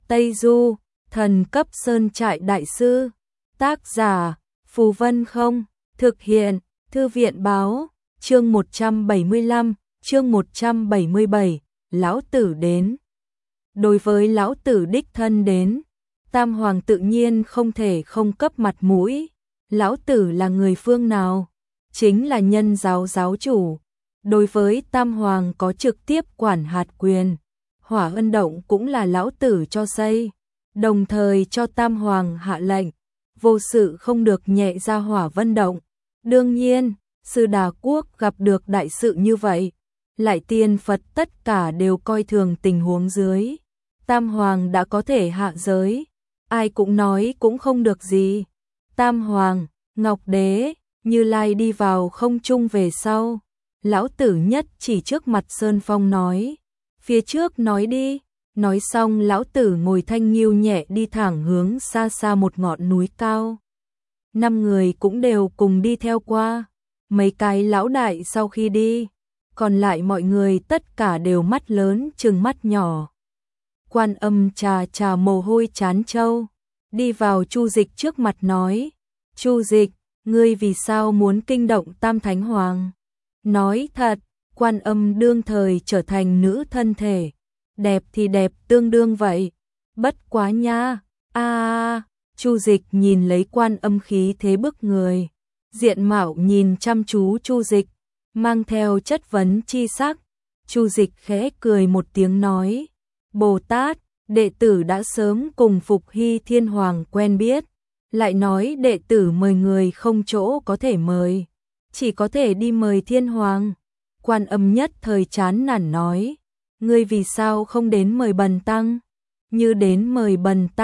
Tây Du, thần cấp sơn trại đại sư. Tác giả, Phù Vân Không, thực hiện, Thư viện báo, chương 175, chương 177, lão tử đến. Đối với lão tử đích thân đến, Tam Hoàng tự nhiên không thể không cấp mặt mũi. Lão tử là người phương nào? Chính là Nhân giáo giáo chủ. Đối với Tam Hoàng có trực tiếp quản hạt quyền. Hỏa Ân Động cũng là lão tử cho xây, đồng thời cho Tam Hoàng hạ lệnh, vô sự không được nhẹ ra Hỏa Vân Động. Đương nhiên, Sư Đà Quốc gặp được đại sự như vậy, lại tiên Phật tất cả đều coi thường tình huống dưới. Tam Hoàng đã có thể hạ giới, ai cũng nói cũng không được gì. Tam Hoàng, Ngọc Đế, Như Lai đi vào không trung về sau. Lão tử nhất chỉ trước mặt Sơn Phong nói, phía trước nói đi. Nói xong lão tử ngồi thanh nghiêu nhẹ đi thẳng hướng xa xa một ngọn núi cao. 5 người cũng đều cùng đi theo qua. Mấy cái lão đại sau khi đi, còn lại mọi người tất cả đều mắt lớn trừng mắt nhỏ. Quan Âm trà mồ hôi chán trâu, đi vào Chu Dịch trước mặt nói, Chu Dịch, ngươi vì sao muốn kinh động Tam Thánh Hoàng? Nói thật, Quan Âm đương thời trở thành nữ thân thể, đẹp thì đẹp tương đương vậy. Bất quá nha, Chu Dịch nhìn lấy Quan Âm khí thế bức người, diện mạo nhìn chăm chú Chu Dịch, mang theo chất vấn chi sắc. Chu Dịch khẽ cười một tiếng nói, Bồ Tát, đệ tử đã sớm cùng Phục Hy Thiên Hoàng quen biết, lại nói đệ tử mời người không chỗ có thể mời, chỉ có thể đi mời Thiên Hoàng. Quan Âm nhất thời chán nản nói, ngươi vì sao không đến mời Bần Tăng? Như đến mời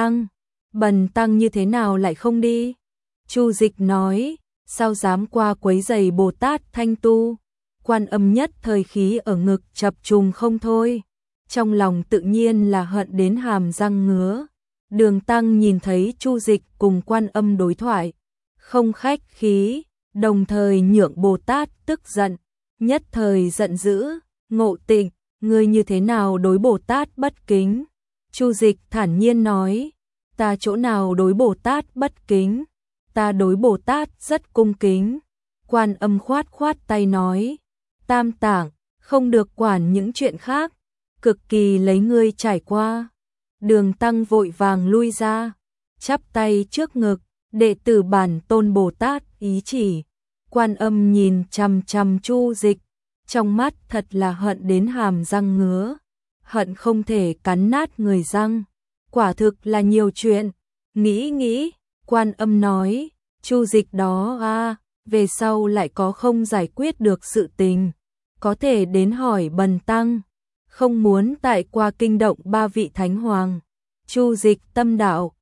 Bần Tăng như thế nào lại không đi? Chu Dịch nói, sao dám qua quấy rầy Bồ Tát thanh tu? Quan Âm nhất thời khí ở ngực chập trùng không thôi, trong lòng tự nhiên là hận đến hàm răng ngứa. Đường Tăng nhìn thấy Chu Dịch cùng Quan Âm đối thoại, không khách khí, đồng thời nhượng Bồ Tát tức giận, nhất thời giận dữ, Ngộ Tịnh, ngươi như thế nào đối Bồ Tát bất kính? Chu Dịch thản nhiên nói, ta chỗ nào đối Bồ Tát bất kính, ta đối Bồ Tát rất cung kính. Quan Âm khoát khoát tay nói, Tam Tạng, không được quản những chuyện khác, cực kỳ lấy ngươi trải qua. Đường Tăng vội vàng lui ra, chắp tay trước ngực, đệ tử bản tôn Bồ Tát ý chỉ. Quan Âm nhìn chằm chằm Chu Dịch, trong mắt thật là hận đến hàm răng ngứa, hận không thể cắn nát người răng. Quả thực là nhiều chuyện. Nghĩ, Quan Âm nói, Chu Dịch đó về sau lại có không giải quyết được sự tình, có thể đến hỏi Bần Tăng, không muốn tại qua kinh động 3 vị Thánh Hoàng. Chu Dịch tâm đạo,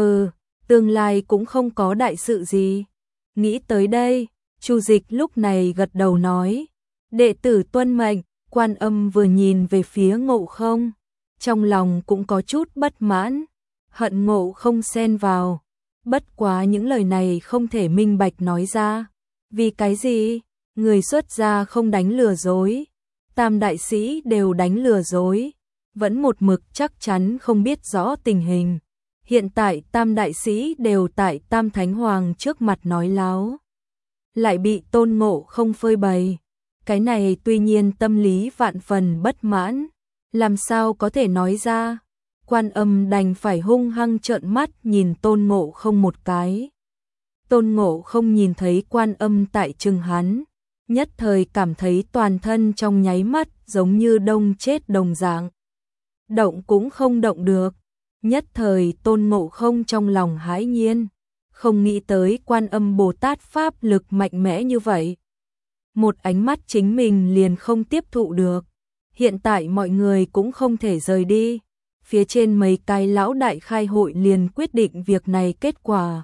tương lai cũng không có đại sự gì. Nghĩ tới đây, Chu Dịch lúc này gật đầu nói, đệ tử tuân mệnh. Quan Âm vừa nhìn về phía Ngộ Không, trong lòng cũng có chút bất mãn, hận Ngộ Không xen vào. Bất quá những lời này không thể minh bạch nói ra. Vì cái gì? Người xuất gia không đánh lừa dối, Tam đại sĩ đều đánh lừa dối, vẫn một mực chắc chắn không biết rõ tình hình. Hiện tại Tam đại sĩ đều tại Tam Thánh Hoàng trước mặt nói láo, lại bị Tôn Ngộ Không phơi bày. Cái này tuy nhiên tâm lý vạn phần bất mãn, làm sao có thể nói ra. Quan Âm đành phải hung hăng trợn mắt nhìn Tôn Ngộ Không một cái. Tôn Ngộ Không nhìn thấy Quan Âm tại trừng hắn, nhất thời cảm thấy toàn thân trong nháy mắt giống như đông chết đồng dạng, động cũng không động được. Nhất thời Tôn Ngộ Không trong lòng hãi nhiên, không nghĩ tới Quan Âm Bồ Tát pháp lực mạnh mẽ như vậy. Một ánh mắt chính mình liền không tiếp thụ được. Hiện tại mọi người cũng không thể rời đi. Phía trên mấy cái lão đại khai hội liền quyết định việc này kết quả.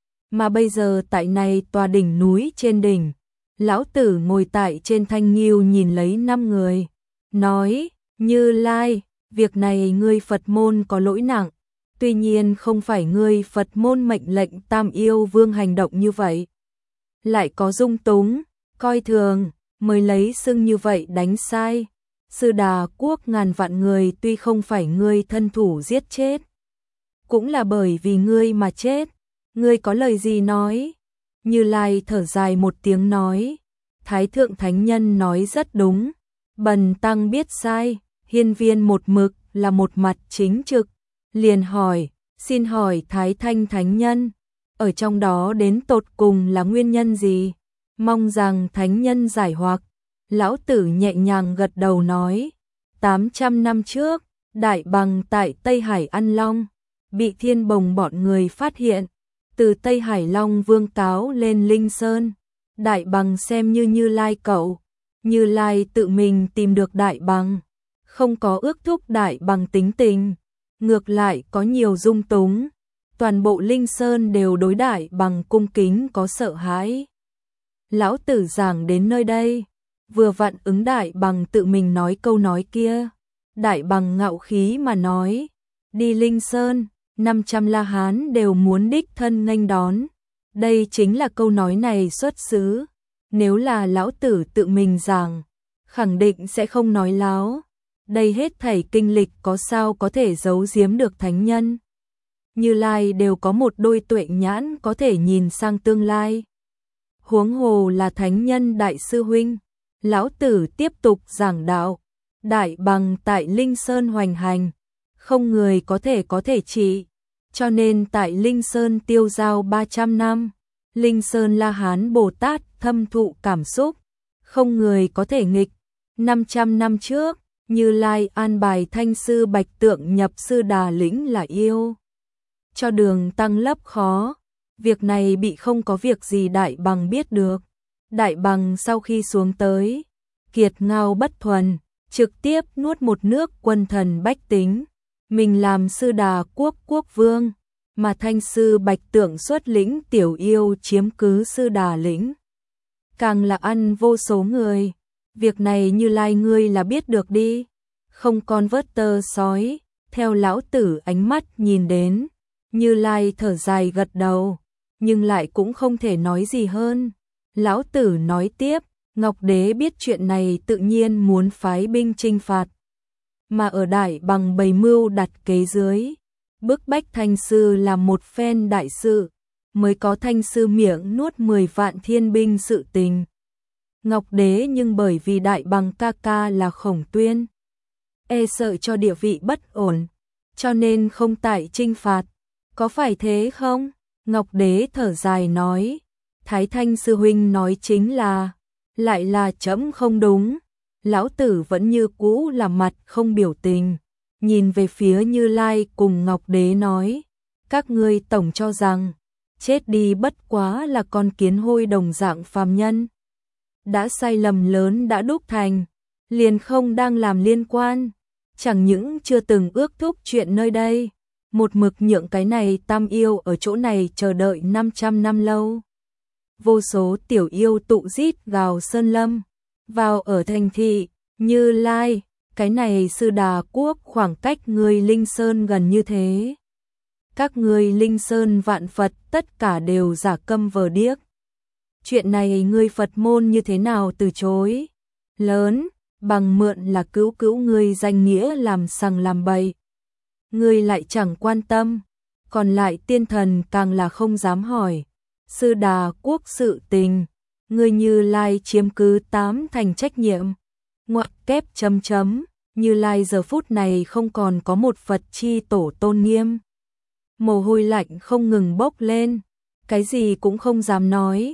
Mà bây giờ tại này tòa đỉnh núi trên đỉnh, lão tử ngồi tại trên thanh nghiêu nhìn lấy 5 người, nói, Như Lai, việc này ngươi Phật môn có lỗi nặng, tuy nhiên không phải ngươi Phật môn mệnh lệnh Tam Yêu Vương hành động như vậy. Lại có dung túng, coi thường, mới lấy xưng như vậy đánh sai. Sư Đà Quốc ngàn vạn người tuy không phải ngươi thân thủ giết chết, cũng là bởi vì ngươi mà chết, ngươi có lời gì nói? Như Lai thở dài một tiếng nói, Thái thượng thánh nhân nói rất đúng, bần tăng biết sai, hiên viên một mực là một mặt chính trực, liền hỏi, xin hỏi Thái thanh thánh nhân, ở trong đó đến tột cùng là nguyên nhân gì? Mong rằng thánh nhân giải hoặc. Lão tử nhẹ nhàng gật đầu nói, 800 năm trước, Đại Bằng tại Tây Hải Ăn Long, bị Thiên Bồng bọn người phát hiện, từ Tây Hải Long Vương cáo lên Linh Sơn, Đại Bằng xem như Như Lai cậu, Như Lai tự mình tìm được Đại Bằng, không có ước thúc Đại Bằng tính tình, ngược lại có nhiều dung túng, toàn bộ Linh Sơn đều đối Đại Bằng cung kính có sợ hãi. Lão tử giảng đến nơi đây, vừa vặn ứng Đại Bằng tự mình nói câu nói kia. Đại Bằng ngạo khí mà nói, đi Linh Sơn, 500 La Hán đều muốn đích thân nghênh đón. Đây chính là câu nói này xuất xứ. Nếu là lão tử tự mình giảng, khẳng định sẽ không nói láo. Đây hết thảy kinh lịch có sao có thể giấu giếm được thánh nhân. Như Lai đều có một đôi tuệ nhãn có thể nhìn sang tương lai. Huống hồ là thánh nhân đại sư huynh. Lão tử tiếp tục giảng đạo. Đại Bằng tại Linh Sơn hoành hành, không người có thể trị, cho nên tại Linh Sơn tiêu giao 300 năm, Linh Sơn La Hán Bồ Tát thâm thụ cảm xúc, không người có thể nghịch. 500 năm trước, Như Lai an bài Thanh sư Bạch Tượng nhập Sư Đà lĩnh là yêu, cho đường tăng lấp khó, việc này bị không có việc gì Đại Bằng biết được. Đại Bằng sau khi xuống tới, kiệt ngao bất thuần, trực tiếp nuốt một nước quân thần bách tính, mình làm Sư Đà quốc vương, mà Thanh sư Bạch Tượng xuất lĩnh tiểu yêu chiếm cứ Sư Đà lĩnh, càng là ăn vô số người. Việc này Như Lai ngươi là biết được đi, không con vớt tơ sói. Theo lão tử ánh mắt nhìn đến, Như Lai thở dài gật đầu, nhưng lại cũng không thể nói gì hơn. Lão tử nói tiếp, Ngọc Đế biết chuyện này tự nhiên muốn phái binh chinh phạt, mà ở Đại Bằng bày mưu đặt kế dưới, bức bách Thanh sư làm một phen đại sự, mới có Thanh sư miệng nuốt 10 vạn thiên binh sự tình. Ngọc Đế nhưng bởi vì Đại Bằng ca ca là Khổng Tuyên, e sợ cho địa vị bất ổn, cho nên không tại chinh phạt, có phải thế không? Ngọc Đế thở dài nói, Thái Thanh sư huynh nói chính là, lại là trẫm không đúng. Lão tử vẫn như cũ là mặt không biểu tình, nhìn về phía Như Lai cùng Ngọc Đế nói, các ngươi tổng cho rằng, chết đi bất quá là con kiến hôi đồng dạng phàm nhân. Đã sai lầm lớn đã đúc thành, liền không đang làm liên quan, chẳng những chưa từng ước thúc chuyện nơi đây, một mực nhượng cái này tam yêu ở chỗ này chờ đợi 500 năm lâu. Vô số tiểu yêu tụ rít gào sơn lâm, vào ở thành thị, Như Lai, cái này Sư Đà quốc khoảng cách người Linh Sơn gần như thế. Các người Linh Sơn vạn Phật tất cả đều giả câm vờ điếc. Chuyện này ngươi Phật môn như thế nào từ chối? Lớn, bằng mượn là cứu ngươi danh nghĩa làm sằng làm bậy. Ngươi lại chẳng quan tâm, còn lại tiên thần càng là không dám hỏi. Sư Đà quốc sự tình, ngươi Như Lai chiếm cứ 8 thành trách nhiệm. Ngoặc kép chấm chấm, Như Lai giờ phút này không còn có một Phật chi tổ tôn nghiêm. Mồ hôi lạnh không ngừng bốc lên, cái gì cũng không dám nói,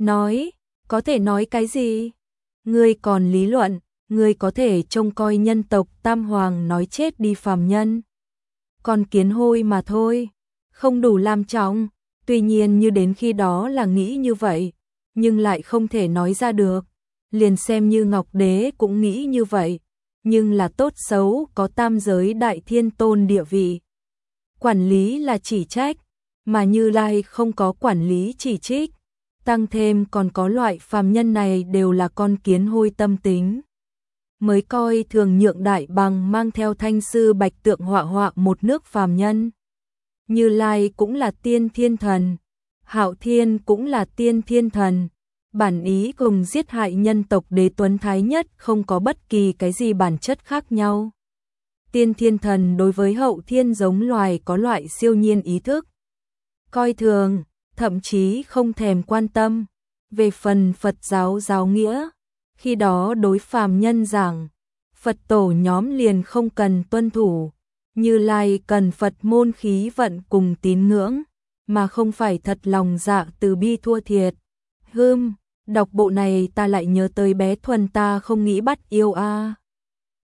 có thể nói cái gì? Ngươi còn lý luận, ngươi có thể trông coi nhân tộc Tam Hoàng nói chết đi phàm nhân. Còn kiến hôi mà thôi, không đủ làm trọng. Tuy nhiên như đến khi đó là nghĩ như vậy, nhưng lại không thể nói ra được. Liền xem như Ngọc Đế cũng nghĩ như vậy, nhưng là tốt xấu có tam giới đại thiên tôn địa vị. Quản lý là chỉ trách, mà Như Lai không có quản lý chỉ trích. Tăng thêm còn có loại phàm nhân này đều là con kiến hôi tâm tính. Mới coi thường nhượng Đại Bằng mang theo Thanh sư Bạch Tượng họa một nước phàm nhân. Như Lai cũng là tiên thiên thần, Hạo Thiên cũng là tiên thiên thần, bản ý cùng giết hại nhân tộc Đế Tuấn Thái Nhất không có bất kỳ cái gì bản chất khác nhau. Tiên thiên thần đối với hậu thiên giống loài có loại siêu nhiên ý thức, coi thường, thậm chí không thèm quan tâm. Về phần Phật giáo giáo nghĩa, khi đó đối phàm nhân giảng, Phật tổ nhóm liền không cần tuân thủ, Như Lai cần Phật môn khí vận cùng tín ngưỡng, mà không phải thật lòng dạ từ bi thua thiệt. Đọc bộ này ta lại nhớ tới bé Thuần ta không nghĩ bắt yêu a.